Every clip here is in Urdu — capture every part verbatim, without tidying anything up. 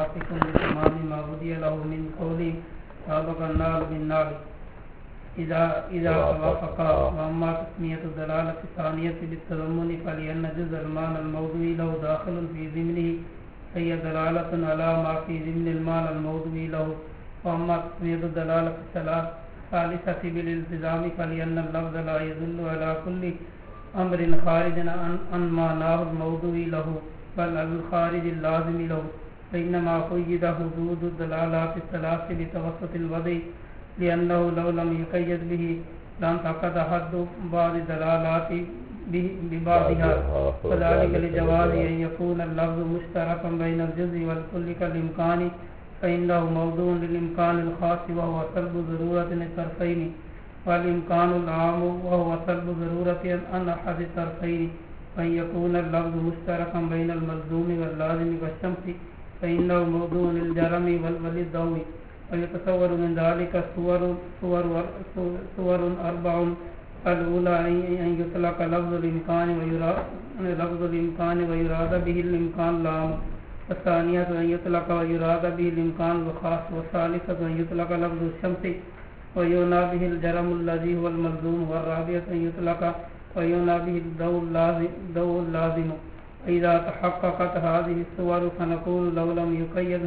موافق لتمام ما بدي له من قول سابق النار بالنار إذا إذا توافق. وأما تسمية الدلالة الثانية بالتضمن فلأن جزء المعنى الموضوعي له داخل في ضمنه فهي دلالة على ما في ضمن المعنى الموضوعي له. وأما تسمية الدلالة الثالثة بالالتزام فلأن اللفظ لا يدل على كل أمر خارج عن معناه الموضوعي له بل على الخارج اللازم له. فإنما قيد حدود الدلالات الثلاث بتوسط الوضع لأنه لو لم يقيد به لانتقد حد بعض الدلالات ببعضها. وذلك لجواز أن يكون اللفظ مشتركا بين الجزء والكل كالإمكان فإنه موضوع للإمكان الخاص وهو سلب ضرورة الطرفين والإمكان العام وهو سلب ضرورة عن أحد الطرفين. فإن يكون اللفظ مشتركا بين الملزوم واللازم والشمس فإنه موضوع للجرم والضوء. ويتصور من ذلك صور صور صور أربع. الأولى أن يطلق لفظ الإمكان ويراد لفظ الإمكان ويراد به الإمكان العام. والثانية أن يطلق ويراد به الإمكان الخاص. والثالثة أن يطلق لفظ الشمس ويعنى به الجرم الذي هو الملزوم. والرابعة أن يطلق ويعنى به الضوء اللازم ضوء اللازم. إذا تحققت هذه الصور فنقول لو لم يقيد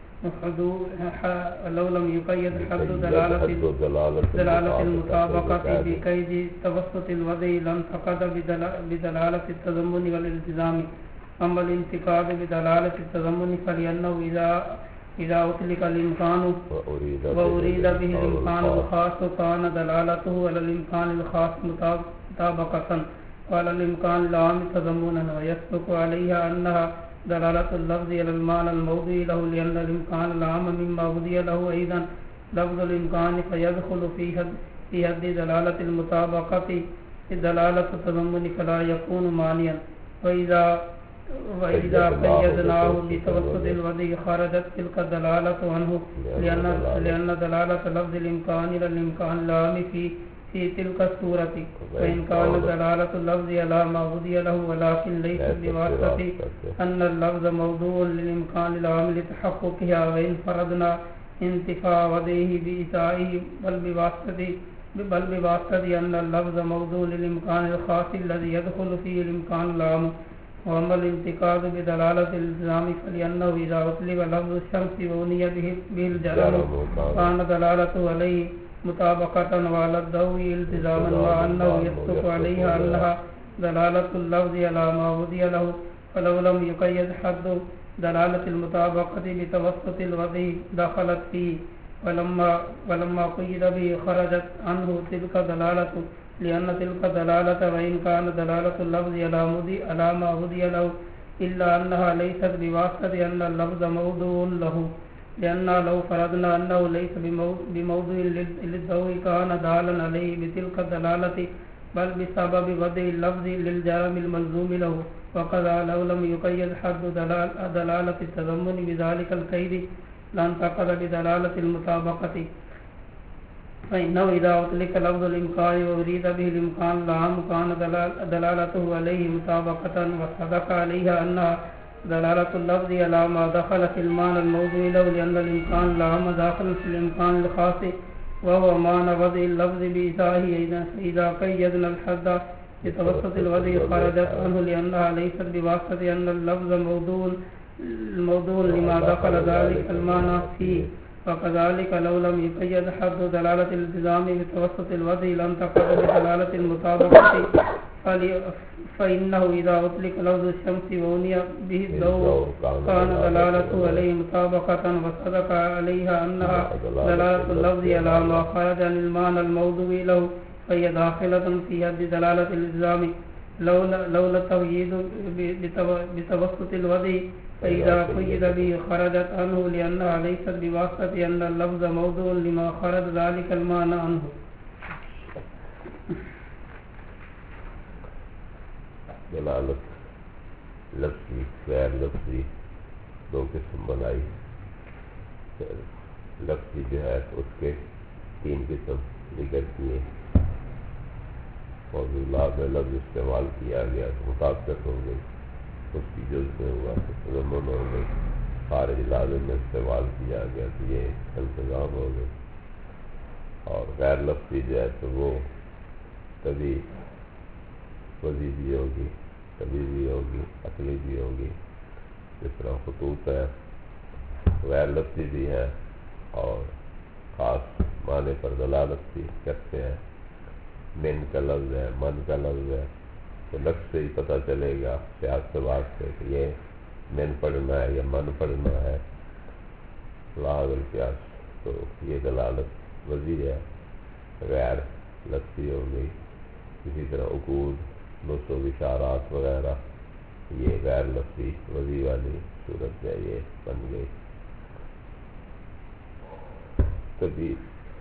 لو لم يقيد حد دلالة دلالة المطابقة بقيد توسط الوضع لانتقد بدلالة التضمن والالتزام. أما الانتقاد بدلالة التضمن فلأنه إذا إذا أطلق الإمكان وأريد به الإمكان الخاص كان دلالته على الإمكان الخاص مطابقة وعلى الإمكان العام تضمنا. ويسبق عليها أنها دلالة اللفظ على المعنى الموضوعي له لأن الإمكان العام مما وضي له أيضا لفظ الإمكان فيدخل في حد في حد دلالة المطابقة دلالة التضمن فلا يكون مانعا. وإذا وإذا قيدناه بتوسط الوضع خرجت تلك الدلالة عنه لأن لأن دلالة لفظ الإمكان إلى الإمكان العام في في تلك الصورة. وإن كان دلالة اللفظ على ما وضي له ولكن ليس بواسطة أن اللفظ موضوع للإمكان العام لتحققها. وإن فرضنا انتفاء وضعه بإتائه بل بواسطة بل بواسطة أن اللفظ موضوع للإمكان الخاص الذي يدخل فيه الإمكان العام. وأما الانتقاد بدلالة الالتزام فلأنه إذا أطلق لفظ الشمس وعني به الجرم كان دلالته عليه مطابقة وعلى الضوء التزاما مع أنه يصدق عليها أنها دلالة اللفظ على ما وضي له. فلو لم يقيد حد دلالة المطابقة بتوسط الوضع دخلت فيه ولما ولما قيد به خرجت عنه تلك دلالة لأن تلك دلالة وإن كان دلالة اللفظ على ما وضي له إلا أنها ليست بواسطة أن اللفظ موضوع له. لأن لو فرضنا أنه ليس بموضوع للضوء كان دالا عليه بتلك الدلالة بل بسبب وضع اللفظ للجرم الملزوم له. وكذا لو لم يقيد حد دلالة التضمن بذلك القيد لانتقد بدلالة المطابقة. فإنه إذا أطلق لفظ الإمكان وأريد به الإمكان العام كان دلالته عليه مطابقة وصدق عليها أنها دلالة اللفظ على ما دخل في المعنى الموضوعي له لأن الإمكان العام داخل في الإمكان الخاص وهو معنى وضع اللفظ بإتائه. إذا قيدنا الحد بتوسط الوضع خرجت عنه لأنها ليست بواسطة أن اللفظ موضوع الموضوع لما دخل ذلك المعنى فيه. وكذلك لو لم يقيد حد دلالة الالتزام بتوسط الوضع لانتقد بدلالة المطابقة فإنه إذا أطلق لفظ الشمس وعني به الضوء كان دلالته عليه مطابقة وصدق عليها أنها دلالة اللفظ على ما خرج عن المعنى الموضوعي له فهي داخلة في حد دلالة الالتزام لولا التقييد بتوسط الوضع فإذا قيد به خرجت عنه لأنها ليست بواسطة أن اللفظ موضوع لما خرج ذلك المعنى عنه. دلالت لفظی غیر لفظی دو قسم بنائی. لفظی جو ہے اس کے تین قسم ذکر کیے. موضوعات میں لفظ استعمال کیا گیا تو مطابقت ہو گئی, اس کی جز میں ہوا تو تضمن ہو گئی. خارج لازم میں استعمال کیا گیا تو یہ التزام ہو گئی، اور غیر لفظی جو ہے تو وہ کبھی وضعی بھی ہوگی، کبھی بھی ہوگی، عقلی بھی ہوگی. جس طرح خطوط ہے غیر لفظی بھی ہے اور خاص معنی پر دلالت بھی کرتے ہیں. من کا لفظ ہے، من کا لفظ ہے، تو لفظ سے ہی پتہ چلے گا سیاق سے بات سے کہ یہ من پڑھنا ہے یا من پڑھنا ہے. لاغ القیاس تو یہ دلالت وضعی ہے، غیر لفظی ہو گئی. اسی طرح عقود، نصب، اشارات وغیرہ یہ غیر لفظی وضعی والی صورت ہے، یہ بن گئی. کبھی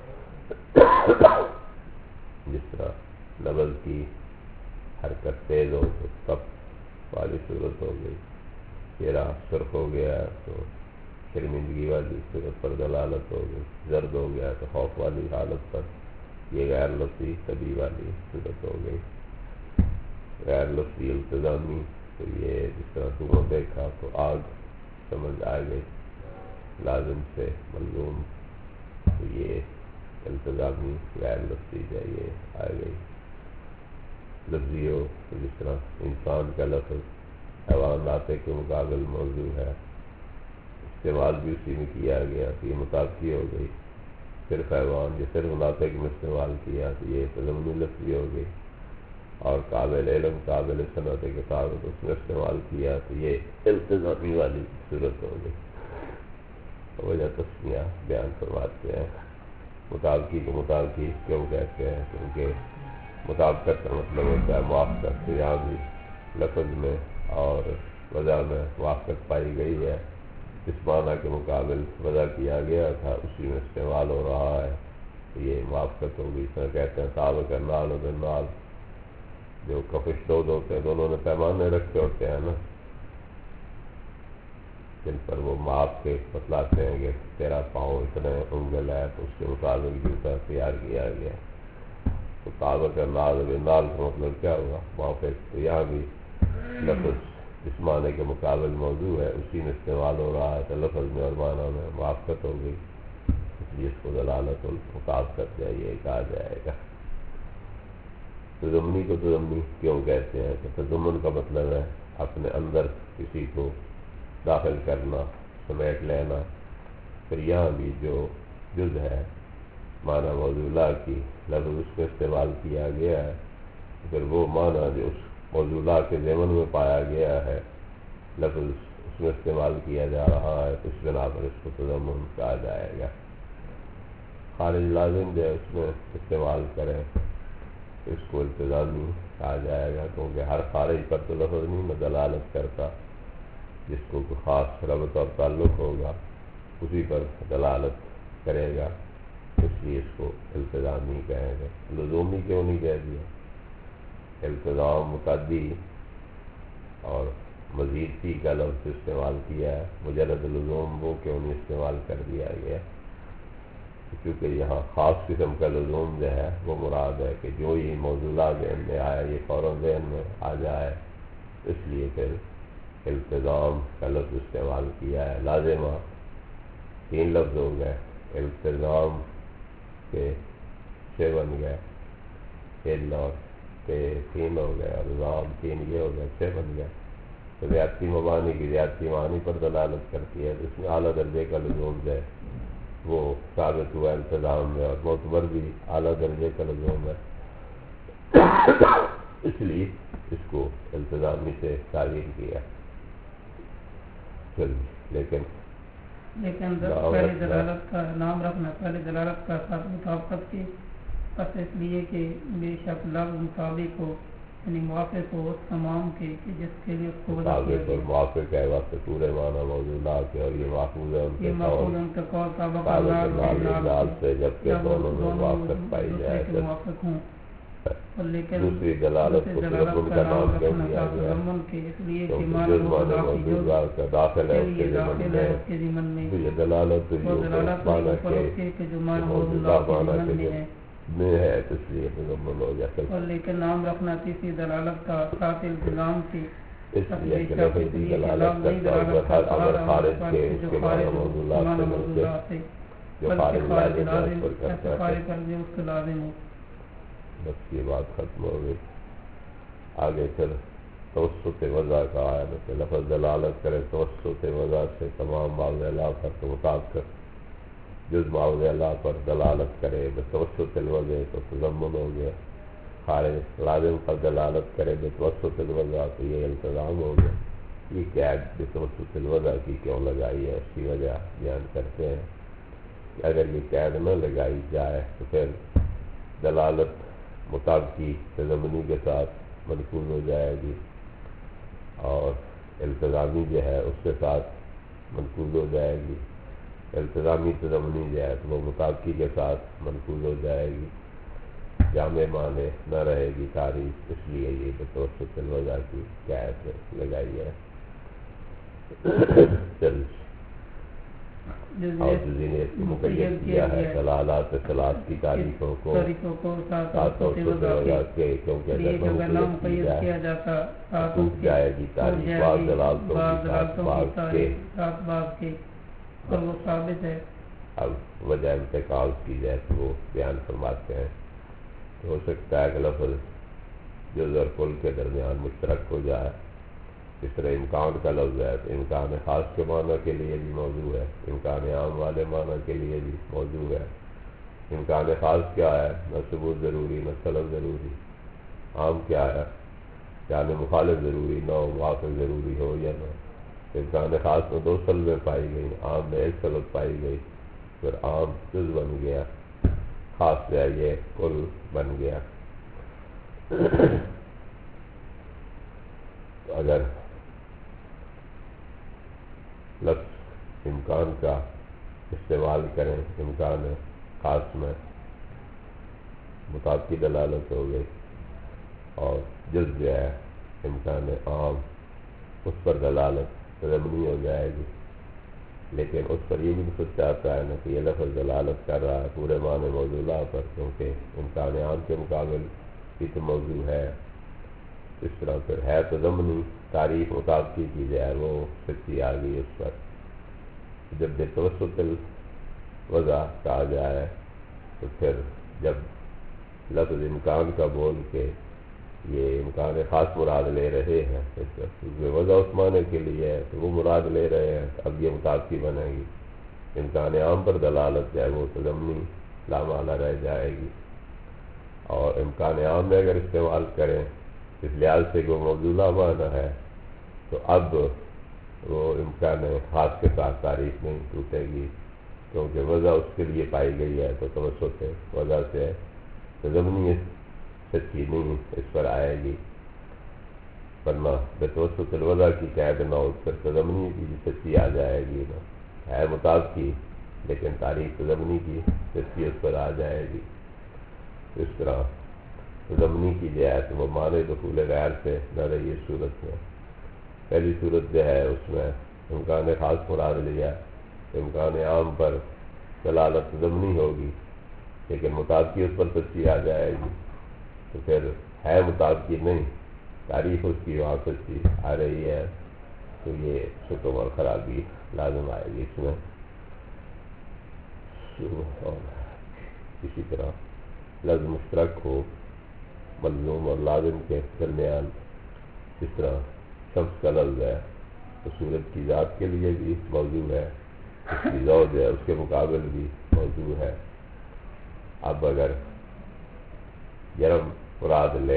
جس طرح لفظ کی حرکت تیز ہو تو تب والی صورت ہو گئی. چہرہ سرخ ہو گیا تو شرمندگی والی صورت پر دلالت ہو گئی. زرد ہو گیا تو خوف والی حالت پر یہ غیر لفظی طبی والی صورت ہو گئی. غیر لفظی التزامی تو یہ جس طرح دھواں دیکھا تو آگ سمجھ آ گئی، لازم سے ملزوم تو یہ التزامی غیر لفظی ہے، یہ آ گئی. لفظی ہو تو جس طرح انسان کا لفظ حیوان ناطق کے مقابل موضوع ہے، استعمال بھی اسی میں کیا گیا تو یہ مطابقی ہو گئی. صرف حیوان جو صرف ناطق میں استعمال کیا تو یہ تضمنی لفظی ہو گئی، اور قابل علم قابل صنعت کتاب اس میں استعمال کیا تو یہ التزامی والی صورت ہو گئی. وجہ تسمیہ بیان فرماتے ہیں. مطابقی کو مطابقی کیوں کہتے ہیں؟ کیونکہ مطابقت کا مطلب ہوتا ہے موافقت. یہاں بھی لفظ میں اور وضع میں موافقت پائی گئی ہے. اس معنی کے مقابل وضع کیا گیا تھا اسی میں استعمال ہو رہا ہے تو یہ موافقت ہوگی. اس میں کہتے ہیں سابق النال و بالنال، جو کفش دو ہوتے ہیں دونوں نے پیمانے رکھے ہوتے ہیں نا، جن پر وہ ماپ کے بتلاتے ہیں کہ تیرا پاؤں اتنے انگل ہے تو اس کے مطابق جوتا تیار کیا گیا. تو سابق النال و بالنال کا مطلب کیا ہوا؟ موافق. تو یہاں بھی لفظ جس معنی کے مقابل موضوع ہے اسی میں استعمال ہو رہا ہے تو لفظ میں اور معنی میں موافقت ہو گئی، اس لیے اس کو دلالت المطابقت ہے یہ کہا جائے گا. تضمنی کو تضمنی کیوں کہتے ہیں؟ کہ تضمن کا مطلب ہے اپنے اندر کسی کو داخل کرنا، سمیٹ لینا. پھر یہاں بھی جو جز ہے معنی موضوع لا کی لفظ اس میں استعمال کیا گیا ہے، پھر وہ معنی جو اس موضوع لا کے ضمن میں پایا گیا ہے لفظ اس میں استعمال کیا جا رہا ہے تو اس بنا پر اس کو تضمن کہا جائے گا. خارج لازم جو ہے اس میں استعمال کریں اس کو التزامی کہا جائے گا، کیونکہ ہر خارج پر تو لفظ نہیں میں دلالت کرتا، جس کو کوئی خاص ربط اور تعلق ہوگا اسی پر دلالت کرے گا، اس لیے اس کو التزامی کہیں گے. لزومی کیوں نہیں کہہ دیا؟ التزام متعدی اور مزید فی کا لفظ استعمال کیا ہے، مجرد لزوم وہ کیوں نہیں استعمال کر دیا گیا؟ کیونکہ یہاں خاص قسم کا لزوم جو ہے وہ مراد ہے کہ جو ہی موضوع ذہن میں آیا یہ فوراً ذہن میں آ جائے، اس لیے پھر التزام کا لفظ استعمال کیا ہے. لازمہ تین لفظ ہو گئے، التزام کے چھ بن گئے، علم اور تین ہو گئے، اور نظام تین یہ ہو گئے، چھ بن گئے. تو زیادتی مبانی کی زیادتی معنی پر دلالت کرتی ہے، اس میں اعلیٰ درجے کا لزوم ہے وہ ثابت ہوا التزام میں، اور معتبر بھی اعلیٰ درجے کا لزوم ہے، اس لیے اس کو التزامی سے تعبیر کیا. چلیے لیکن لیکن پہلے دلالت کا نام رکھنا پہلے دلالت کا ساتھ مطابقت کی، بس اس لیے کہ بے شک لفظ مطابق ہو یعنی موافق ہو اس تمام کے کہ جس کے لیے اس کو وضع کیا مطابق اور موافق ہے واسطے پورے معنی موضوعات کے، اور یہ محفوظ ہے یہ محفوظ ان کے قول سابق اللہ سے جبکہ دونوں میں موافقت پائی جائے کے موافق ہوں. لیکن دوسری دلالت کو تضمن کا نام کیوں دیا گیا؟ اس لیے کہ جس معنی موضوعات کا داخل ہے اس کے ضمن میں یہ دلالت معنی کے جو معنی موضوعات معنی کے میں ہے اس لیے تضمن ہو جاتا ہے. اور لیکن نام رکھنا تیسری دلالت کا ساتھ التزام کی اس لیے کہ لفظ کی دلالت کرتا ہے اور ہر امر خارج کے اس کے معنی موضوعات سے ملتے جو خارج لازم لازم پر کرتا ہے. بس یہ بات ختم ہو گئی. آگے پھر توسط وضع کا آیا کہ لفظ دلالت کرے توسط وضع سے تمام معاوضہ اللہ پر تو مطابق جز معاوضہ اللہ پر دلالت کرے بتوسط الوضع تو تضمن ہو گیا. خارج لازم پر دلالت کرے بتوسط الوضع تو یہ التزام ہو گیا. یہ قید بتوسط الوضع کی کیوں لگائی ہے اس کی وجہ بیان کرتے ہیں کہ اگر یہ قید نہ لگائی جائے تو پھر دلالت مطابقی تضمنی کے ساتھ منقول ہو جائے گی اور التزامی جو ہے اس کے ساتھ منقول ہو جائے گی. التزامی تضمنی جو ہے تو وہ مطابقی کے ساتھ منقول ہو جائے گی. جامع معنی نہ رہے گی تعریف. اس لیے یہ بتوسط الوضع کی قید لگائی ہے. چل اور جزینے کی مقید کیا ہے دلالات ثلاث کی تعریفوں کو ساتھ توسط الوضع کے کیونکہ اگر نہ مقید کیا جاتا ٹوٹ جائے گی تعریف بعض دلالتوں کی ساتھ بعض کے اور وہ ثابت ہے. اب وجہ انتقال کی جائے تو وہ بیان فرماتے ہیں. ہو سکتا ہے کہ لفظ جز اور کل کے درمیان مشترک ہو جائے. اس طرح امکان کا لفظ ہے تو امکان خاص کے معنی کے لیے بھی موضوع ہے, امکان عام والے معنی کے لیے بھی موضوع ہے. امکان خاص کیا ہے؟ نہ ثبوت ضروری نہ طلب ضروری. عام کیا ہے؟ یعنی مخالف ضروری نہ ہو موافق ضروری ہو یا نہ. امکان خاص میں دو طلبیں پائی گئیں, عام میں ایک طلب پائی گئی. پھر عام جز بن گیا, خاص جو ہے یہ کل بن گیا. تو اگر لفظ امکان کا استعمال کریں امکان خاص میں مطابقی دلالت ہو گئی اور جز جو ہے امکان عام اس پر دلالت تضمنی ہو جائے گی. لیکن اس پر یہ بھی سوچ آتا ہے نا کہ یہ لفظ دلالت کر رہا ہے پورے معنی موضوع پر کیونکہ امکان عام کے مقابل بھی تو موضوع ہے. اس طرح پھر ہے تضمنی تعریف مطابقی کی جائے وہ سچی آ گئی اس پر. جب بے توسط الوضع کہا جائے تو پھر جب لفظ امکان کا بول کے یہ امکان خاص مراد لے رہے ہیں وضع اس معنی کے لیے ہے تو وہ مراد لے رہے ہیں. اب یہ مطابقی بنے گی. امکان عام پر دلالت جائے وہ تضمنی لامعنی رہ جائے گی. اور امکان عام میں اگر استعمال کریں اس لحاظ سے کہ وہ موضوع معنی ہے تو اب وہ امکان خاص کے ساتھ تعریف نہیں ٹوٹے گی کیونکہ وضع اس کے لیے پائی گئی ہے تو توسط وضع سے تضمنی سچی نہیں اس پر آئے گی. ورنہ بتوسط الوضع کی قید نہ اس پر تضمنی کی سچی آ جائے گی. نا ہے مطابقی لیکن تعریف تضمنی کی سچی اس پر آ جائے گی. اس طرح تضمنی کی جائے تو وہ معنی دخول غیر سے نہ رہی. اس صورت میں پہلی صورت جو ہے اس میں امکان خاص مراد لیا, امکان عام پر دلالت تضمنی ہوگی لیکن مطابقی اس پر سچی آ جائے گی. تو پھر ہے مطابقی نہیں تعریف اس کی وہاں سچی آ رہی ہے تو یہ شکم اور خرابی لازم آئے گی اس میں. اور اسی طرح لفظ مشترک ہو ملزوم اور لازم کے درمیان اس طرح شمس کا لفظ ہے تو سورج کی ذات کے لیے بھی موضوع ہے, اس کی زوج ہے اس کے مقابل بھی موضوع ہے. اب اگر جرم مراد لے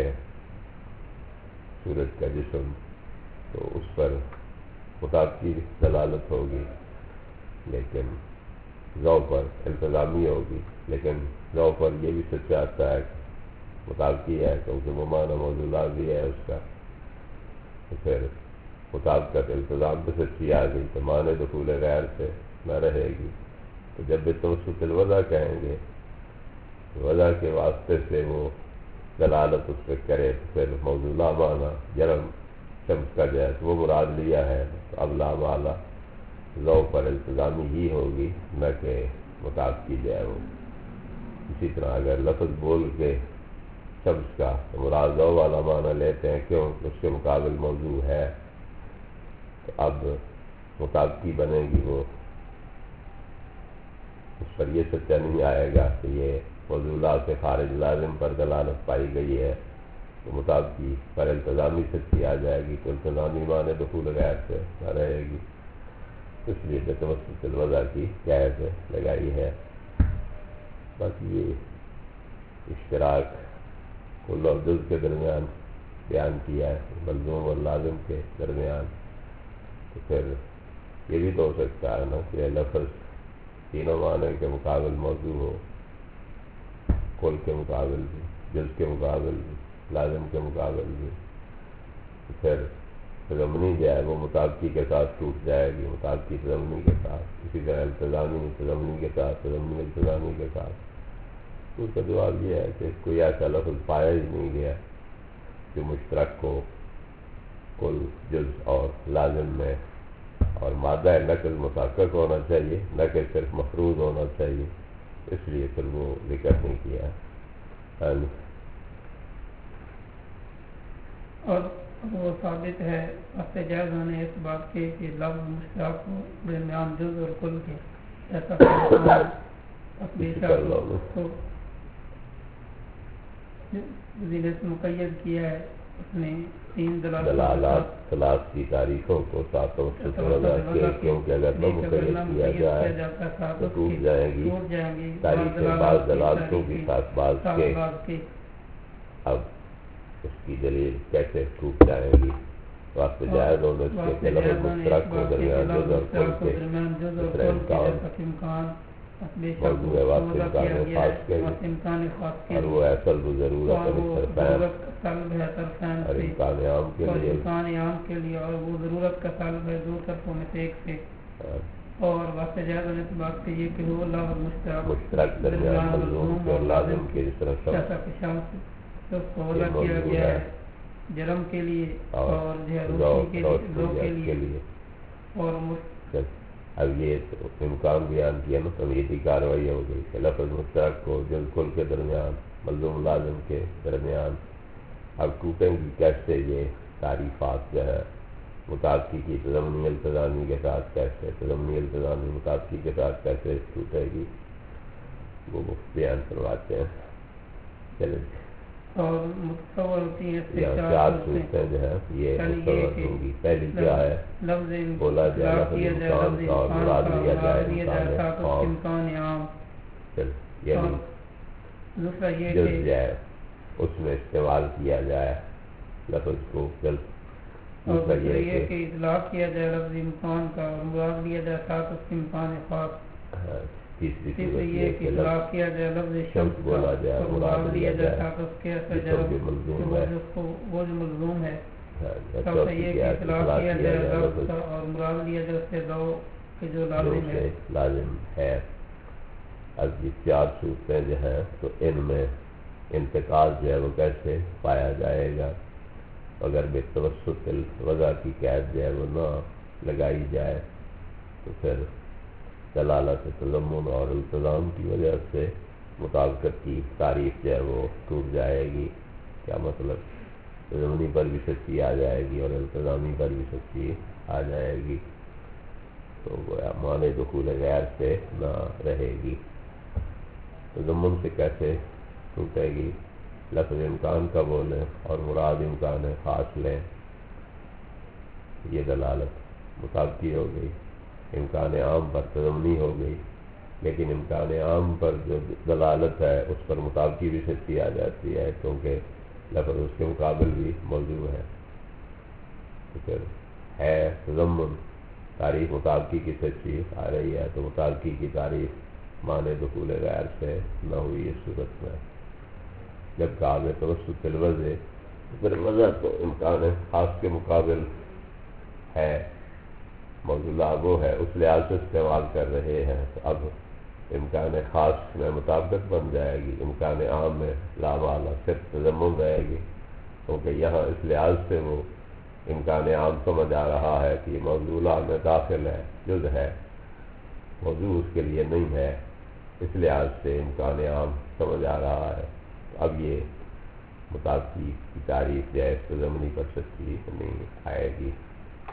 سورج کا جسم تو اس پر مطابقی دلالت ہوگی لیکن ذو پر التزامی ہوگی. لیکن ذو پر یہ بھی سچ آتا ہے مطابقی ہے کیونکہ وہ معنی موضوع بھی ہے اس کا. تو پھر مطابقت التزام پہ سچی آ گئی تو معنی دخول غیر سے نہ رہے گی. تو جب بتوسط الوضع کہیں گے وضع کے واسطے سے وہ دلالت اس پہ کرے تو پھر موضوع معنی جرم شمس کا جائے تو وہ مراد لیا ہے تو اب لا معنی ذو پر التزامی ہی ہوگی نہ کہ مطابقی جائے وہ. اسی طرح اگر لفظ بول کے شمس کا تو مراد ذو والا معنی لیتے ہیں کیوں اس کے مقابل موضوع ہے تو اب مطابقی بنے گی، وہ اس پر یہ سچا نہیں آئے گا کہ یہ موضوعات سے خارج لازم پر دلالت پائی گئی ہے، تو مطابقی پر التزامی سچی آ جائے گی، تو التزامی معنی دخول غیر سے نہ رہے گی، اس لیے کہ توسط الوضع کی قید لگائی ہے۔ باقی یہ اشتراک کل اور جز کے درمیان بیان کیا ہے، ملزوم اور لازم کے درمیان، تو پھر یہ بھی تو ہو سکتا ہے نا کہ لفظ تینوں معنی کے مقابل موضوع ہو، کل کے مقابل بھی، جز کے مقابل بھی، لازم کے مقابل بھی، تو پھر تضمنی جو ہے وہ مطابقی کے ساتھ ٹوٹ جائے گی، مطابقی تضمنی کے ساتھ، اسی طرح التزامی تضمنی کے ساتھ، تضمنی التزامی کے ساتھ۔ تو اس کا جواب یہ ہے کہ کوئی ایسا لفظ پایا ہی نہیں گیا جو مشترک کو کل، جز اور لازم میں، اور مادہ نقل متحقق ہونا چاہیے، نہ کہ صرف مفروض ہونا چاہیے، اس لیے پھر وہ ذکر نہیں کیا۔ اور وہ ثابت ہے وقت جائز ہونے اس بات کے کہ لفظ مشترک ہو درمیان جز اور کل کے، ایسا کو ذیل سے مقید کیا ہے، اس نے تین دلالات ثلاث کی تاریخوں کو ساتھ توسط وضع کے، کیونکہ اگر نہ مقید کیا جائے تو ٹوٹ جائیں گی تاریخ بعض دلالتوں کی ساتھ بعض کے۔ اب اس کی دلیل کیسے ٹوٹ جائیں گی؟ وقت جائز ہونے اس کے لفظ مشترک کو درمیان جز اور کل کے دوسرا امکان موضوع ہے، وقت امکان خاص کے، اور وہ اصل و ضرورت طرفین اور امکان عام کے لیے، امکان عام کے لیے، اور وہ ضرورت کا طالب ہے دو طرفوں میں سے ایک سے۔ اور وقت جائز ہونے کی بات یہ کہ وہ لفظ مشترک مشترک درمیان ملزوم اور لازم کے، جس طرح شمس تو اس کو وضع کیا گیا ہے جرم کے لیے اور روشنی کے لیے، اور اب یہ امکان بیان کیا نا، تمیزی کاروائی ہو گئی کہ لفظ مشترک کو جز کل کے درمیان، ملزوم لازم کے درمیان۔ اب ٹوٹیں گی کیسے یہ تعریفات جو ہے مطابقی کی تضمنی التزامی کے ساتھ، کیسے تضمنی التزامی مطابقی کے ساتھ کیسے ٹوٹے گی، وہ بیان کرواتے ہیں۔ چلے اور متصور ہوتی ہیں چار صورتیں جو ہیں یہ متصور ہوں گی۔ پہلی کیا ہے؟ بولا جائے لفظ امکان کا اور مراد لیا جائے امکان عام، یعنی جز جائے اس میں استعمال کیا جائے لفظ کو جلد۔ دوسرا یہ کہ اطلاق کیا جائے لفظ امکان کا اور مراد لیا جائے ساتھ اس کے امکان خاص۔ تیسری صورت یہ کہ اطلاق کیا جائے لفظ شمس کا اور مراد لیا جائے ساتھ اس کے اثر جرم، وہ جو ملزوم ہے۔ چوتھا یہ کہ اطلاق کیا جائے لفظ کا اور مراد لیا جائے اس سے دو کہ جو لازم ہے لازم ہے۔ اب یہ چار صورتیں جو ہیں تو ان میں انتقال جو ہے وہ کیسے پایا جائے گا؟ اگر بے توسط الوضع کی قید جو ہے وہ نہ لگائی جائے تو پھر دلالت تضمن اور التزام کی وجہ سے مطابقت کی تعریف جو ہے وہ ٹوٹ جائے گی۔ کیا مطلب؟ تضمنی پر بھی سچی آ جائے گی اور التزامی پر بھی سچی آ جائے گی، تو گویا معنی دخول غیر سے نہ رہے گی۔ تضمن سے کیسے ٹوٹے گی؟ لفظ امکان کا بولیں اور مراد امکان خاص لیں، یہ دلالت مطابقی ہو گئی۔ امکان عام پر تضمنی ہو گئی، لیکن امکان عام پر جو دلالت ہے اس پر مطابقی بھی سچی آ جاتی ہے، کیونکہ لفظ اس کے مقابل بھی موضوع ہے۔ تو پھر ہے تضمن، تعریف مطابقی کی سچی آ رہی ہے، تو مطابقی کی تعریف معنی دخول غیر سے نہ ہوئی اس صورت میں۔ جب کہا میں توسط الوضع، پھر وضع تو امکان خاص کے مقابل ہے، موضوع وہ ہے، اس لحاظ سے استعمال کر رہے ہیں، تو اب امکان خاص میں مطابقت بن جائے گی، امکان عام میں لا والا صرف تضمن رہے گی، کیونکہ یہاں اس لحاظ سے وہ امکان عام سمجھ آ رہا ہے کہ یہ موضوع میں داخل ہے، جز ہے، موضوع اس کے لیے نہیں ہے، اس لحاظ سے امکان عام سمجھ آ رہا ہے۔ تو اب یہ مطابقی کی تعریف جائز تضمنی پر سچی نہیں آئے گی۔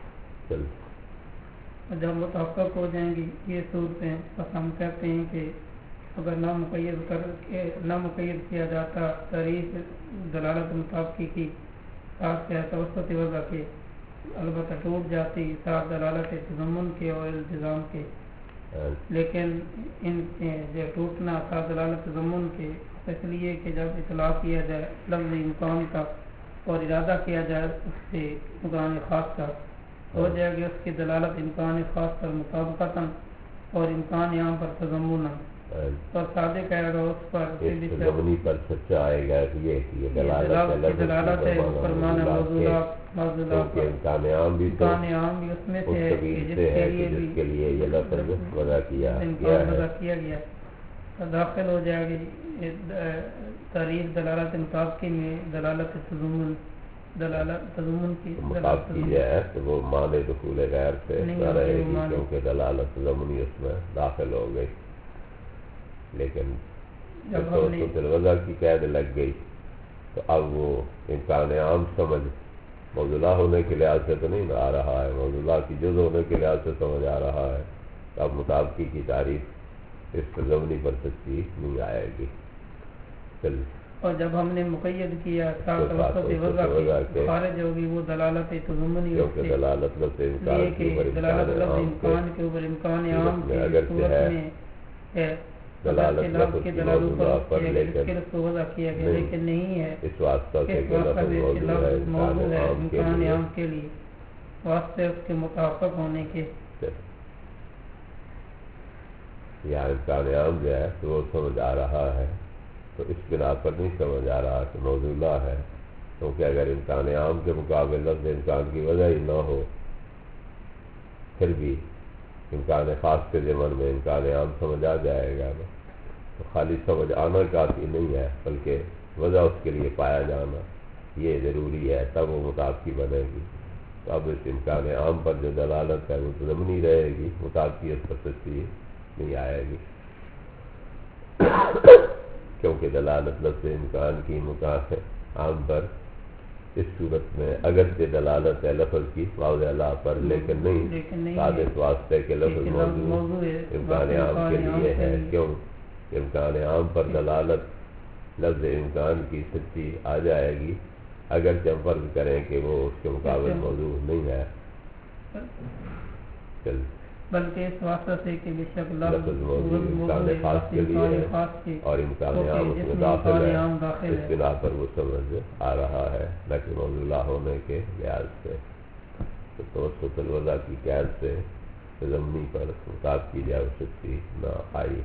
چل جب متحقق ہو جائیں گی یہ صورتیں، بس ہم کہتے ہیں کہ اگر نہ مقید کر کے نہ مقید کیا جاتا تعریف دلالت مطابقی کی ساتھ سے توسط وضع کے، البتہ ٹوٹ جاتی ساتھ دلالت تضمن کے اور التزام کے، لیکن ان جو ٹوٹنا ساتھ دلالت تضمن کے اس لیے کہ جب اطلاع کیا جائے لفظ امکان کا اور ارادہ کیا جائے اس سے امکان خاص کا، ہو جائے گی اس کی دلالت امکان خاص پر مطابقتاً اور امکان عام پر تضمناً، اور صادق ہے اگر اس پر تضمنی پر سچا آئے گا یہ کہ دلالت ہے پر معنی موضوعات موضوعات امکان عام بھی تو امکان عام بھی اس میں سے ہے جس کے لیے بھی جس کے لیے یہ لفظ وضع کیا امکان وضع کیا گیا داخل ہو جائے گی تعریف دلالت مطابقی میں دلالت تضمن دلالت تضمن کی مطابقی ہے تو وہ معنی دخول غیر سے رہے گی کیونکہ دلالت تضمنی اس میں داخل ہو گئی، لیکن جب توسط الوضع کی قید لگ گئی تو اب وہ امکان عام سمجھ موضوعہ ہونے کے لحاظ سے تو نہیں آ رہا ہے، موضوعہ کی جز ہونے کے لحاظ سے سمجھ آ رہا ہے، تو اب مطابقی کی تعریف اس تضمنی پر سچی نہیں آئے گی۔ چلیے، اور جب ہم نے مقید کیا توسط وضع کے خارج ہوگی وہ دلالت تضمنی، کیونکہ دلالت لفظ امکان کے اوپر امکان کے اوپر امکان عام کی صورت میں ہے، دلالت لفظ کی موضوعہ پر لیکن وضع کیا گیا لیکن نہیں ہے اس واسطہ سے کہ لفظ موضوع ہے امکان عام کے لیے واسطے اس کے متحقق ہونے کے، یا امکان عام جو ہے تو وہ سمجھ آ رہا ہے، تو اس بنا پر نہیں سمجھ آ رہا کہ موضوعہ ہے، کیونکہ اگر امکان عام کے مقابلے لفظ امکان کی وجہ ہی نہ ہو پھر بھی امکان خاص کے ضمن میں امکان عام سمجھ آ جائے گا نا، تو خالی سمجھ آنا کافی نہیں ہے بلکہ وجہ اس کے لیے پایا جانا یہ ضروری ہے، تب وہ مطابقی بنے گی۔ تو اب اس امکان عام پر جو دلالت ہے وہ تضمنی رہے گی، مطابقی اس پر سچی نہیں آئے گی، کیونکہ دلالت لفظ امکان کی مکان عام پر اس صورت میں اگرچہ دلالت ہے لفظ کی واضح اللہ پر لیکن نہیں صادق واسطے کے لفظ موضوع امکان عام کے لیے ہے، کیوں امکان عام پر دلالت لفظ امکان کی سچی آ جائے گی اگرچہ ہم فرض کریں کہ وہ اس کے مقابل موضوع نہیں ہے، چل بلکہ اس واسطے سے کہ بے شک لفظ موضوع امکان خاص کے لیے ہے اور امکان عام اس میں داخل ہے، اس بنا پر وہ سمجھ آ رہا ہے نہ کہ موضوعہ ہونے کے لحاظ سے، تو توسط الوضع کی قید سے تضمنی پر مطابقی جائے سچی نہ آئی۔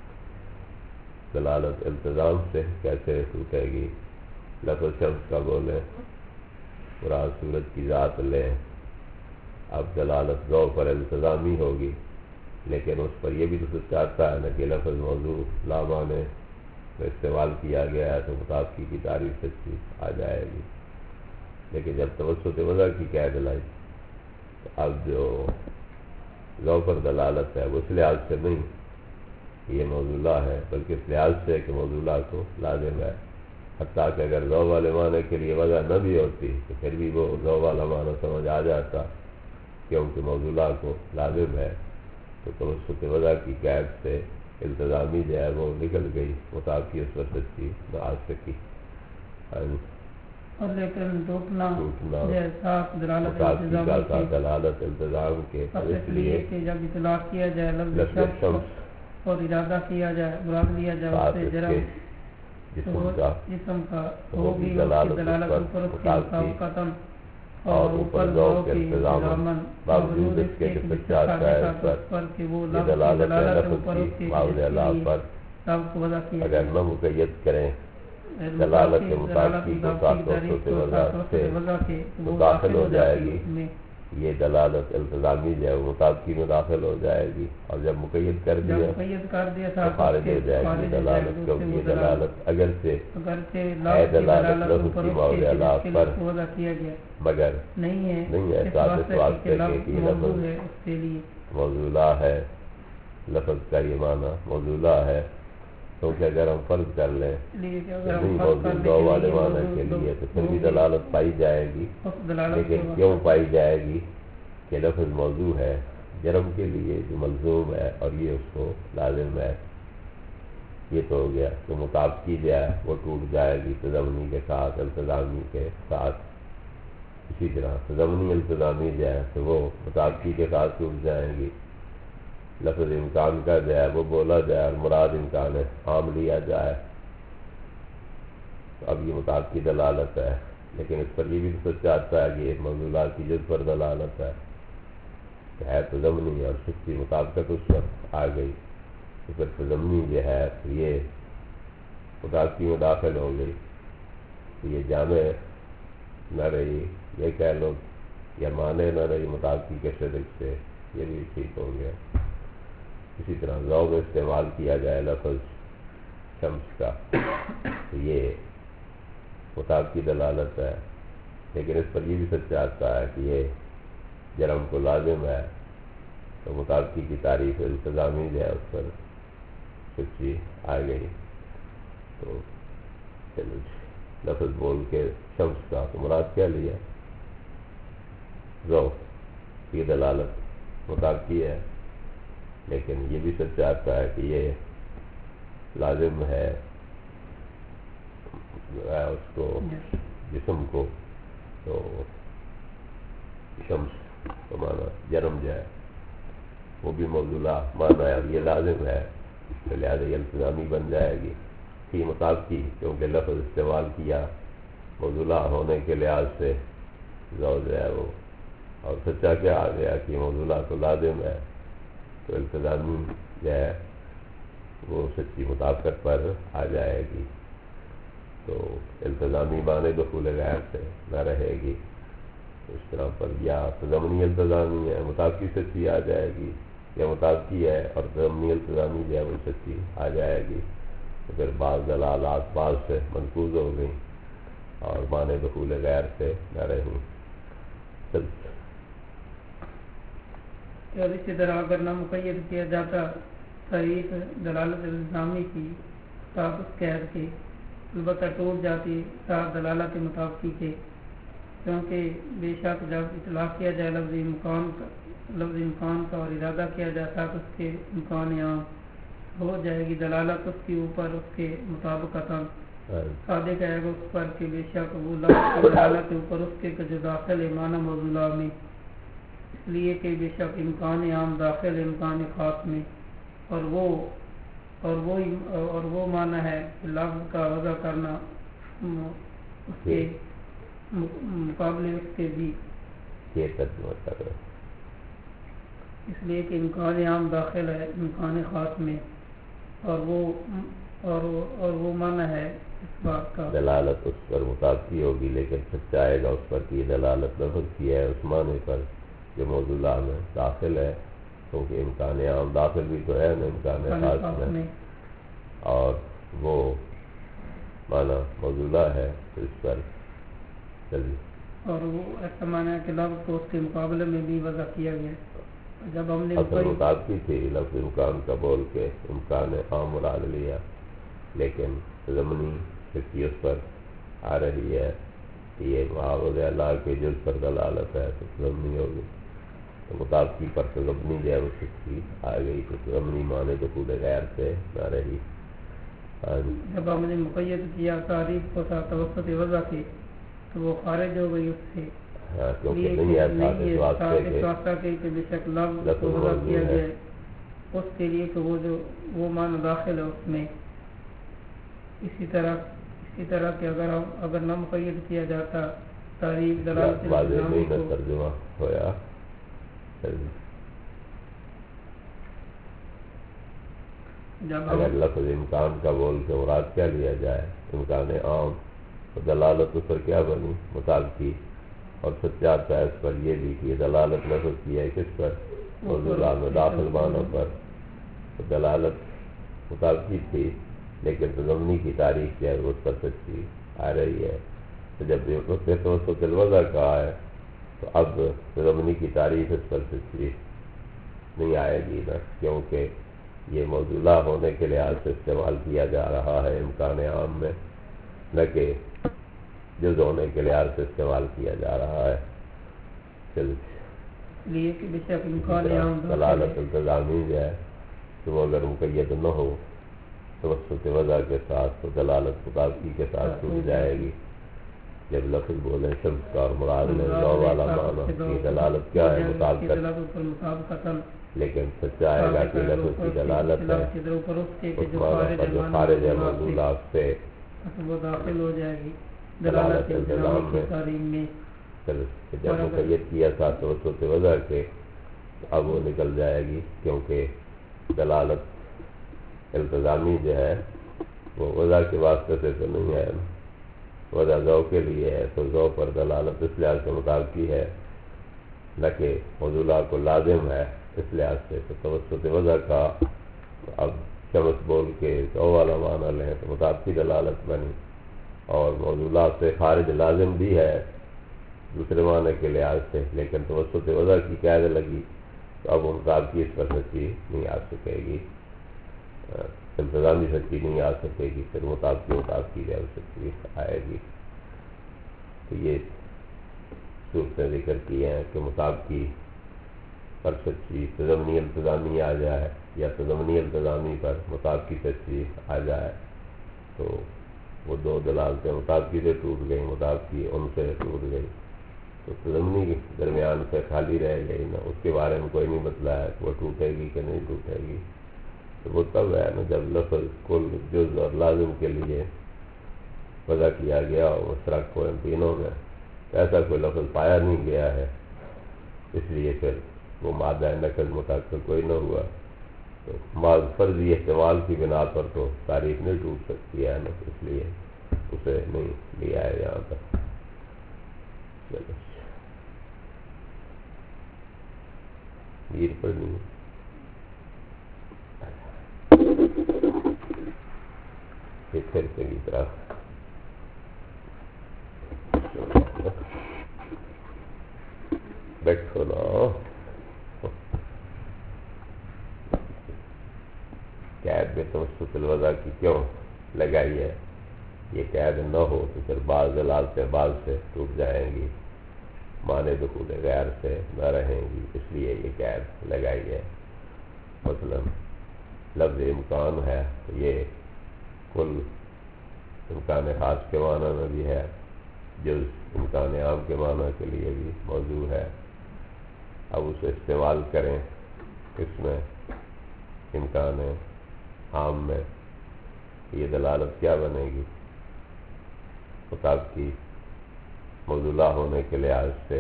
دلالت التزام سے کیسے ٹوٹے گی؟ لفظ شمس کا بولے مراد سورج کی ذات لیں، اب دلالت ذو پر التزامی ہوگی لیکن اس پر یہ بھی تو چاہتا ہے نا کہ لفظ موضوع لامانے میں استعمال کیا گیا ہے تو مطابقی کی تعریف سچی آ جائے گی، لیکن جب توسط وضع کی قید لائی تو اب جو ذو پر دلالت ہے وہ اس لحاظ سے نہیں یہ موضوعہ ہے بلکہ اس لحاظ سے کہ موضوعہ کو لازم ہے، حتیٰ کہ اگر ذو والے معنی کے لیے وضع نہ بھی ہوتی تو پھر بھی وہ ذو والا معنی سمجھ آ جاتا کیونکہ موضوعہ کو لازم ہے، تو توسط وضع کی قید سے التزامی جو ہے وہ نکل گئی، مطابقی اس پر سچی نہ آ سکی، اور لیکن ٹوٹنا مطابقی کا ساتھ دلالت التزام کے، اس لیے کہ جب اطلاع کیا جائے لفظ شمس اور ارادہ کیا جائے مراد لیا جائے اس سے جرم جسم کا جسم کا ہوگی دلالت اوپر اس کے مطابقتاً اور اوپر ذو کے التزاماً باوجود اس کے کہ سچا ہے اس پر کہ وہ دلالت ہے لفظ کی واضح اللہ پر، اگر نہ مقید کریں دلالت کے مطابقی کو ساتھ توسط وضع سے تو داخل ہو جائے گی، یہ دلالت التزامی جو ہے وہ مطابقی میں داخل ہو جائے گی، اور جب مقید کر دیا تو خارج ہو جائے گی دلالت، کیونکہ یہ دلالت اگرچہ ہے دلالت لفظ کی واضح اللہ پر مگر نہیں ہے ساتھ اس واسطے کہ یہ لفظ موضوعہ ہے، لفظ کا یہ معنی موضوعہ ہے، کیونکہ اگر ہم فرض کر لیں نہیں موضوع والے معنی کے لیے تو پھر بھی دلالت پائی جائے گی، لیکن کیوں پائی جائے گی کہ لفظ موضوع ہے جرم کے لیے جو ملزوم ہے اور یہ اس کو لازم ہے، یہ تو ہو گیا تو مطابقی جو ہے وہ ٹوٹ جائے گی تضمنی کے ساتھ التزامی کے ساتھ. اسی طرح تضمنی التزامی جو ہے تو وہ مطابقی کے ساتھ ٹوٹ جائیں گی. لفظ امکان کا جو ہے وہ بولا جائے اور مراد امکان عام لیا جائے تو اب یہ مطابقی دلالت ہے. لیکن اس پر یہ بھی سچ آتا ہے کہ ایک موضوعات کی جز پر دلالت ہے کہ ہے تضمنی اور سچی مطابقت اس پر آ گئی تو پھر تضمنی جو ہے تو یہ مطابقی میں داخل ہو گئی تو یہ جامع نہ رہی، یہ کہہ لو یا مانے نہ رہی مطابقی کے شرک سے، یہ بھی ٹھیک ہو گیا. اسی طرح ضو میں استعمال کیا جائے لفظ شمس کا تو یہ مطابقی دلالت ہے. لیکن اس پر یہ بھی سچ آتا ہے کہ یہ جرم کو لازم ہے تو مطابقی کی تعریف التزامی جو ہے اس پر سچی آ گئی. تو چلو لفظ بول کے شمس کا تو مراد کیا لیا؟ ضو. یہ دلالت مطابقی ہے لیکن یہ بھی سچ آتا ہے کہ یہ لازم ہے اس کو جسم کو. تو شمس کا معنی جرم جو ہے وہ بھی موضوعہ معنی ہے اور یہ لازم ہے تو لہٰذا یہ التزامی بن جائے گی. تھی مطابقی کیونکہ لفظ استعمال کیا موضوعہ ہونے کے لحاظ سے ضو جو ہے وہ، اور سچا کیا آ گیا کہ موضوعہ تو لازم ہے تو التزامی جو ہے وہ سچی مطابقت پر آ جائے گی. تو التزامی معنی دخول غیر سے نہ رہے گی. اس طرح پر یا تضمنی التزامی ہے مطابقی سچی آ جائے گی، یا مطابقی ہے اور تضمنی التزامی جو ہے وہ سچی آ جائے گی. تو پھر بعض دلالات بعض سے منقوض ہو گئیں اور معنی دخول غیر سے نہ رہیں. اور اسی طرح اگر نہ مقید کیا جاتا تعریف دلالت الزامی کی صاحب اس قید کے البتہ ٹوٹ جاتی صاحب دلالت مطابقی کے، کیونکہ بے شک جب اطلاق کیا جائے لفظ امکان کا لفظ امکان کا اور ارادہ کیا جاتا تو اس کے امکان یہاں ہو جائے گی دلالت اس کے اوپر اس کے مطابقت صادق ہے اس پر کہ بے شک وہ لفظ دلالت کے اوپر اس کے جو داخل ہے معنی موضوع میں، اس لیے کہ بے شک امکان عام داخل امکان خاص میں، اور وہ اور وہ اور وہ معنی ہے کہ لفظ کا وضع کرنا اس کے مقابلے اس کے بھی یہ ترجمہ کر رہے اس لیے کہ امکان عام داخل ہے امکان خاص میں، اور وہ اور اور وہ معنی ہے اس بات کا دلالت اس پر مطابقی ہوگی لیکن سچ آئے گا اس پر کہ یہ دلالت لفظ کی ہے اس معنی پر جو موضوع میں داخل ہے، کیونکہ امکان عام داخل بھی تو ہے نا امکان خاص میں، اور وہ معنی موضوع ہے تو اس پر چلیے. اور وہ ایسا معنی ہے کہ لفظ کو اس کے مقابلے میں بھی وضع کیا گیا. جب ہم نے اصل مطابقی تھی لفظ امکان کا بول کے امکان عام مراد لیا، لیکن ضمنی سچی اس پر آ رہی ہے کہ یہ معاوض اللہ کے جز پر دلالت ہے تو ضمنی ہوگی. تو مطابقی پر تو ضمنی جو ہے وہ سچی آ گئی تو ضمنی معنی تو خود غیر سے نہ رہی. جب ہم نے مقید کیا تعریف کو تھا توسط وضع کے تو وہ خارج ہو گئی اس سے، کیونکہ نہیں ہے واسطہ کے کہ بے شک لفظ کو وضع کیا گیا اس کے لیے کہ وہ جو وہ معنی داخل ہے اس میں. اسی طرح اسی طرح کہ اگر ہم اگر نہ مقید کیا جاتا تعریف دلالت الزامی کو ترجمہ ہویا اگر لفظ امکان کا بول کے مراد کیا لیا جائے امکان عام تو دلالت اس پر کیا بنی مطابقی، اور سچاتا ہے اس پر یہ بھی کہ یہ دلالت لفظ کی ہے کس پر موضوع میں داخل معنی پر. تو دلالت مطابقی تھی لیکن تضمنی کی تاریخ جو ہے اس پر سچی آ رہی ہے. تو جب اس نے توسط الوضع کہا ہے تو اب تضمنی کی تاریخ اس پر سچی نہیں آئے گی نا، کیونکہ یہ موضوع ہونے کے لحاظ سے استعمال کیا جا رہا ہے امکان عام میں، نہ کہ جز ہونے کے لحاظ سے استعمال کیا جا رہا ہے. چلیے لیے کہ بے شک امکان عام دلالت التزامی جو ہے تو وہ اگر مقید نہ ہو توسط وضع کے ساتھ تو دلالت مطابقی کے ساتھ ٹوٹ جائے گی. جب لفظ بولے شمس کا اور مراد میں ضو والا معنی کی دلالت کیا ہے مطابقت، لیکن سچا ہے گا کہ لفظ کی دلالت ہے اس معنی پر جو خارج ہے موضوعات سے وہ داخل ہو جائے گی دلالت التزام میں. جب مقید کیا تھا توسط وضع کے اب وہ نکل جائے گی، کیونکہ دلالت التزامی جو ہے وہ وضع کے واسطے سے تو نہیں ہے، وضع ضو کے لیے ہے تو ضو پر دلالت اس لحاظ سے مطابقی ہے نہ کہ موضوع کو لازم ہے. اس لحاظ سے تو توسط وضع کا اب شمس بول کے ضو والا معنی لیں تو مطابقی دلالت بنی، اور موضوعات سے خارج لازم بھی ہے دوسرے معنی کے لحاظ سے، لیکن توسط وضع کی قید لگی تو اب مطابقی اس پر سچی نہیں آ سکے گی، انتظامی سچی نہیں آ سکے گی، پھر مطابقی مطابقی جب سچی آئے گی. تو یہ صورتیں ذکر کی ہیں کہ مطابقی پر سچی تضمنی التزامی آ جائے یا تضمنی التزامی پر مطابقی سچی آ جائے تو وہ دو دلالتیں مطابقی سے ٹوٹ گئی، مطابقی ان سے ٹوٹ گئی تو تضمنی کے درمیان سے خالی رہ گئی نا، اس کے بارے میں کوئی نہیں بتلایا کہ وہ ٹوٹے گی کہ نہیں ٹوٹے گی. تو وہ تب ہے نا جب لفظ کل جز اور لازم کے لیے وضع کیا گیا اور مشترک کو ان تینوں میں ایسا کوئی لفظ پایا نہیں گیا ہے، اس لیے پھر وہ مادہ نقل متاثر کوئی نہ ہوا. تو بعض فرضی احتمال کی بنا پر تو تاریخ نہیں ٹوٹ سکتی ہے نا، اس لیے اسے نہیں لیا ہے یہاں پر. چلو گیر پر نہیں پھر سے کی طرف بیٹھو نا. قید میں توسط الوضع کی کیوں لگائی ہے؟ یہ قید نہ ہو تو پھر بعض دلالتیں بعض سے ٹوٹ جائیں گی، معنی دخول غیر سے نہ رہیں گی، اس لیے یہ قید لگائی ہے. مثلا لفظ امکان ہے تو یہ کل امکان خاص کے معنی میں بھی ہے، جز امکان عام کے معنی کے لیے بھی موضوع ہے. اب اسے استعمال کریں اس میں امکان عام میں، یہ دلالت کیا بنے گی؟ مطابقی موضوع ہونے کے لحاظ سے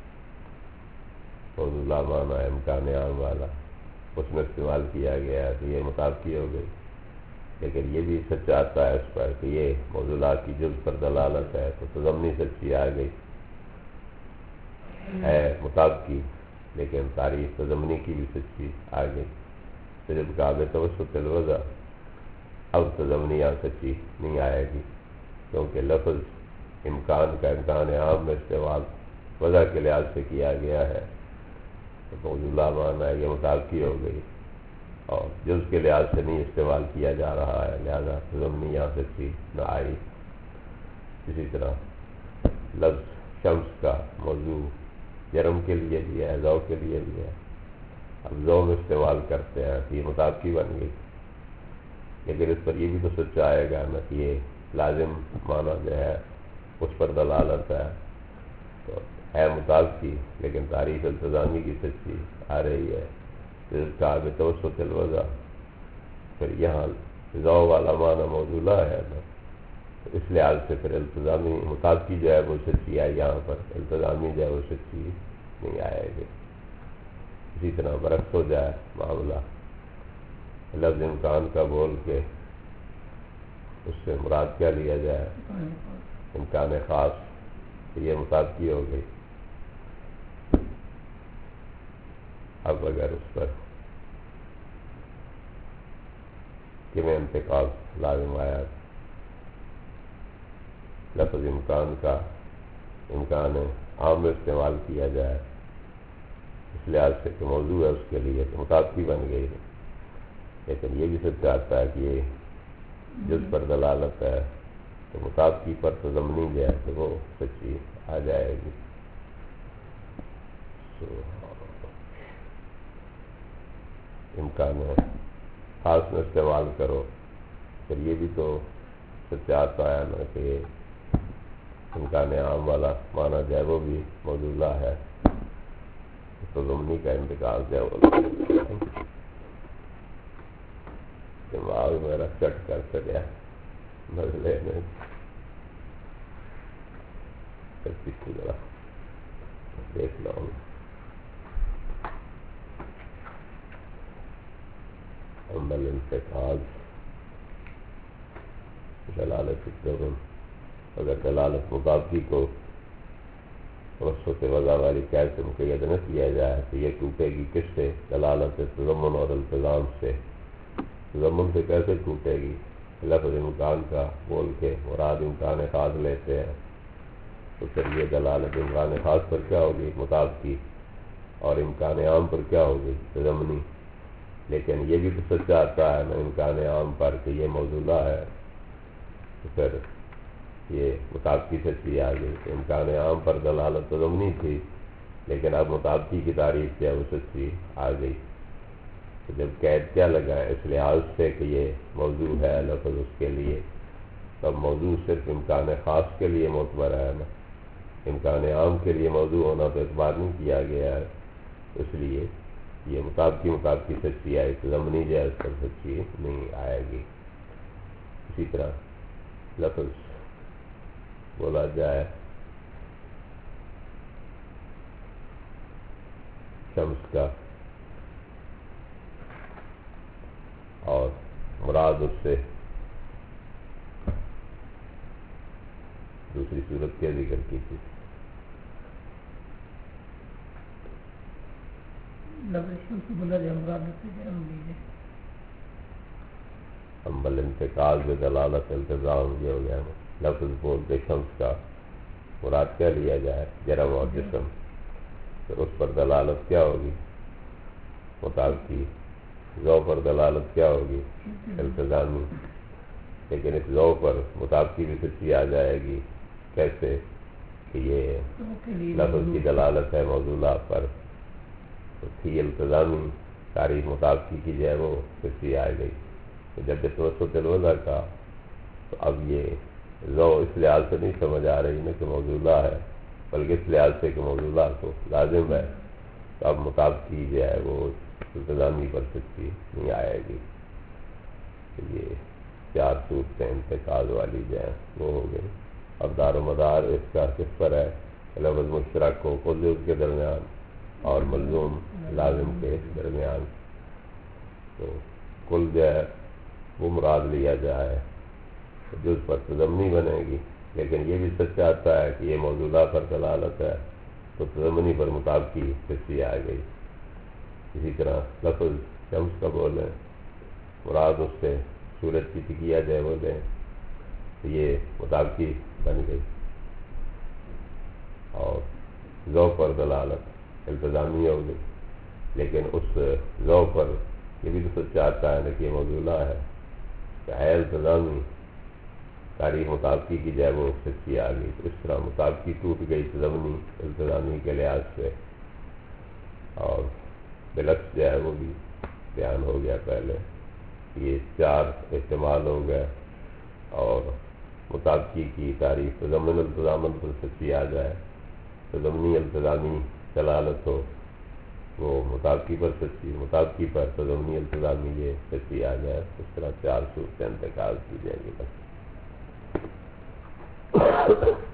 موضوع معنی امکان عام والا اس میں استعمال کیا گیا ہے تو یہ مطابقی ہو گئی. لیکن یہ بھی سچ آتا ہے اس پر کہ یہ موضوعات کی جز پر دلالت ہے تو تضمنی سچی آ گئی ہے مطابقی، لیکن تاریخ تضمنی کی بھی سچی آ گئی. تو جب کعب توسط الوضع اب تضمنی یہاں سچی نہیں آئے گی، کیونکہ لفظ امکان کا امکان عام میں استعمال وضع کے لحاظ سے کیا گیا ہے تو موضوع معنی ہے یہ مطابقی ہو گئی، اور جز کے لحاظ سے نہیں استعمال کیا جا رہا ہے لہذا تضمنی یہاں سچی نہ آئی. اسی طرح لفظ شمس کا موضوع جرم کے لیے بھی ہے، ضو کے لیے بھی ہے. اب ضو میں استعمال کرتے ہیں تو یہ مطابقی بن گئی، لیکن اس پر یہ بھی تو سچ آئے گا نا کہ یہ لازم معنی جو ہے اس پر دلالت ہے تو ہے مطابقی، لیکن تاریخ التزامی کی سچی آ رہی ہے. کعب توسط الوضع پھر یہاں ضو والا معنی موضوع ہے نا، تو اس لحاظ سے پھر التزامی مطابقی جو ہے وہ سچی آئی، یہاں پر التزامی جو ہے وہ سچی نہیں آئے گی. اسی طرح برعکس ہو جائے معاملہ، لفظ امکان کا بول کے اس سے مراد کیا لیا جائے؟ امکان خاص، یہ مطابقی ہو گئی. اب اگر اس پر کیوں انتقال لازم آیا، لفظ امکان کا امکان عام میں استعمال کیا جائے اس لحاظ سے کہ موضوع ہے اس کے لیے تو مطابقی بن گئی ہے. لیکن یہ بھی سچ آتا ہے کہ یہ جز پر دلالت ہے تو مطابقی پر تضمنی جو ہے تو وہ سچی آ جائے گی. امکان خاص میں استعمال کرو، پھر یہ بھی تو سچا آتا ہے نا کہ امکان عام والا مانا جائے وہ بھی موجودہ ہے، تو ضمنی کا انتقال جو ہے وہ دماغ میرا چٹ کر سکیا مسئلے میں کسی طرح دیکھ لوں عمل انتقال دلالت الضمن، اگر دلالت مطابقی کو توسط وضع والی قید سے مقید نہ کیا جائے تو یہ ٹوٹے گی کس سے؟ دلالت تضمن اور التزام سے۔ تضمن سے کیسے ٹوٹے گی؟ لفظ امکان کا بول کے مراد امکان خاص لیتے ہیں تو پھر یہ دلالت امکان خاص پر کیا ہوگی؟ مطابقی، اور امکان عام پر کیا ہوگی؟ تضمنی۔ لیکن یہ بھی تو سچ آتا ہے نا امکان عام پر کہ یہ موجودہ ہے، تو پھر یہ مطابقی سچی آ گئی کہ امکان عام پر دلالت تضمنی تھی، لیکن اب مطابقی کی تعریف سے وہ سچی آ گئی۔ تو جب قید کیا لگا ہے اس لحاظ سے کہ یہ موضوع ہے لفظ اس کے لیے، تب موضوع صرف امکان خاص کے لیے معتبر ہے نا، امکان عام کے لیے موضوع ہونا تو اعتبار نہیں کیا گیا ہے، اس لیے یہ مطابقی مطابقی سچی آئی، تضمنی جائز پر سچی نہیں آئے گی۔ اسی طرح لفظ بولا جائے شمس کا اور مراد اس سے دوسری صورت کیا ذکر کی تھی؟ عمل انتقال میں دلالت التزام یہ ہو گیا، لفظ بولتے شمس کا مراد کیا لیا جائے؟ جرم اور جسم، تو اس پر دلالت کیا ہوگی؟ مطابقی۔ ذو پر دلالت کیا ہوگی؟ التزامی۔ لیکن اس ذو پر مطابقی بھی سچی آ جائے گی، کیسے؟ کہ یہ لفظ کی دلالت ہے موضوع پر، تو تھی التزامی، تعریف مطابقی کی جائے وہ سچی آ گئی۔ تو جب توسط الوضع کا تو اب یہ ذو اس لحاظ سے نہیں سمجھ آ رہی نا کہ موجودہ ہے، بلکہ اس لحاظ سے کہ موجودہ تو لازم ہے، تو اب مطابقی جو ہے وہ التزامی پر سچی نہیں آئے گی۔ تو یہ چار صورتیں انتقال والی جو ہیں وہ ہو گئی۔ اب دار و مدار اس کا کس پر ہے؟ لفظ مشترک کو کل جز کے درمیان اور ملزوم لازم کے درمیان، تو کل جو ہے وہ مراد لیا جائے تو جز پر تضمنی بنے گی، لیکن یہ بھی سچ آتا ہے کہ یہ موجودہ پر دلالت ہے تو تضمنی پر مطابقی سچی آ گئی۔ اسی طرح لفظ شمس کا بولیں مراد اس سے سورج کی تکیہ جائے وہ دیں تو یہ مطابقی بن گئی، اور ذو پر دلالت التزامی ہو گئی، لیکن اس ذو پر یہ بھی تو سچ آتا ہے نا کہ یہ موجودہ ہے، کہ ہے التزامی، تعریف مطابقی کی جائے وہ سچی آ گئی۔ تو اس طرح مطابقی ٹوٹ گئی تضمنی التزامی کے لحاظ سے، اور بالعکس جو ہے وہ بھی بیان ہو گیا پہلے، یہ چار احتمال ہو گئے، اور مطابقی کی تعریف تضمن التزامن پر سچی آ جائے، تضمنی التزامی دلالت ہو وہ مطابقی پر سچی، مطابقی پر تضمنی التزامی یہ سچی آ جائے، اس طرح چار صورتیں انتقال کی جائیں گی بس۔